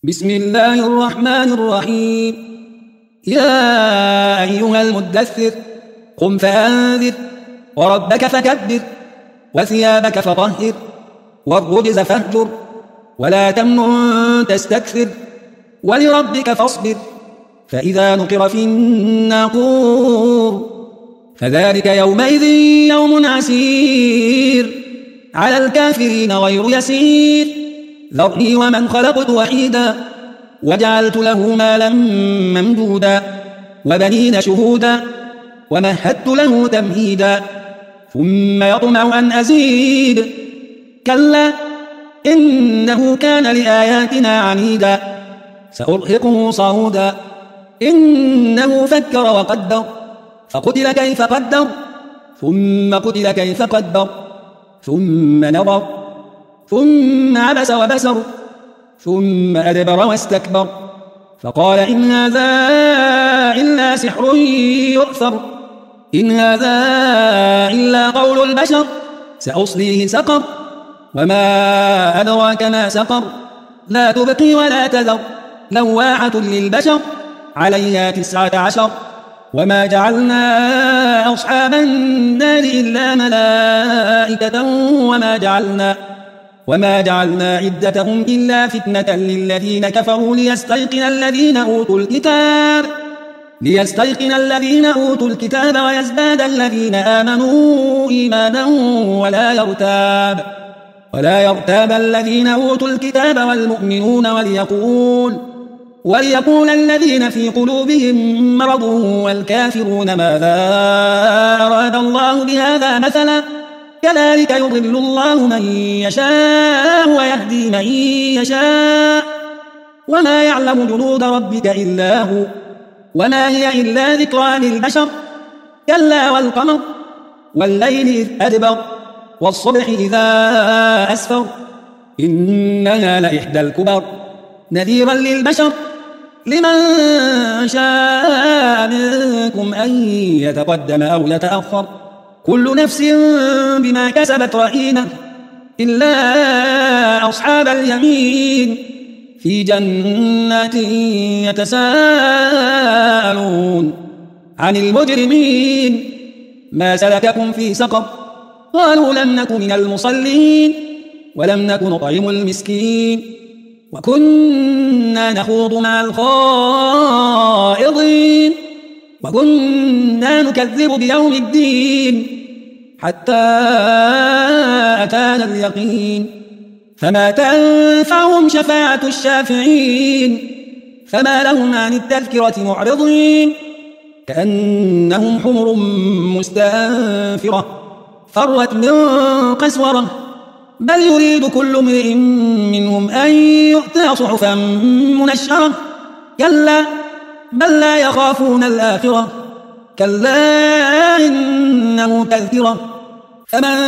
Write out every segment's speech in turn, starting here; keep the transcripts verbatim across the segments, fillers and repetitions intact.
بسم الله الرحمن الرحيم. يا أيها المدثر قم فأنذر وربك فكبر وثيابك فطهر والرجز فاهجر ولا تمنن تستكثر ولربك فاصبر فإذا نقر في الناقور فذلك يومئذ يوم عسير على الكافرين غير يسير. ذرني ومن خلقت وحيدا وجعلت له مالا ممدودا وبنين شهودا ومهدت له تمهيدا ثم يطمع أن أزيد كلا إنه كان لآياتنا عنيدا سأرهقه صعودا إنه فكر وقدر فقتل كيف قدر ثم قتل كيف قدر ثم نظر ثم عبس وبسر ثم أدبر واستكبر فقال إن هذا إلا سحر يؤثر إن هذا إلا قول البشر سأصليه سقر وما أدراك ما سقر لا تبقي ولا تذر لواحة للبشر عليها تسعة عشر وما جعلنا أصحاب النار إلا ملائكة وما جعلنا وما جعلنا عدتهم إلا فتنة للذين كفروا ليستيقن الذين أوتوا الكتاب ليستيقن الذين أوتوا الكتاب ويزداد الذين آمنوا إيمانا ولا يرتاب ولا يرتاب الذين أوتوا الكتاب والمؤمنون وليقول وليقول الذين في قلوبهم مرض والكافرون ماذا أراد الله بهذا مثلا كذلك يضل الله من يشاء ويهدي من يشاء وما يعلم جنود ربك إلا هو وما هي إلا ذكرى للبشر كلا والقمر والليل إذ أدبر والصبح إذا أسفر إنها لإحدى الكبر نذيرا للبشر لمن شاء منكم أن يتقدم أو يتأخر كل نفس بما كسبت رهينة إلا أصحاب اليمين في جنات يتساءلون عن المجرمين ما سلككم في سقر قالوا لم نك من المصلين ولم نك نطعم المسكين وكنا نخوض مع الخائضين وكنا نكذب بيوم الدين حتى أتانا اليقين فما تنفعهم شفاعة الشافعين فما لهم عن التذكرة معرضين كأنهم حمر مستنفرة فرت من قسورة بل يريد كل امرئ منهم أن يؤتى صحفا منشرة كلا بل لا يخافون الآخرة كلا إنه تذكرة فمن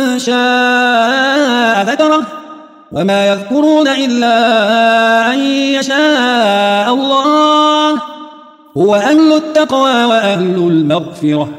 شاء ذكره وما يذكرون إلا أن يشاء الله هو أهل التقوى وأهل المغفرة.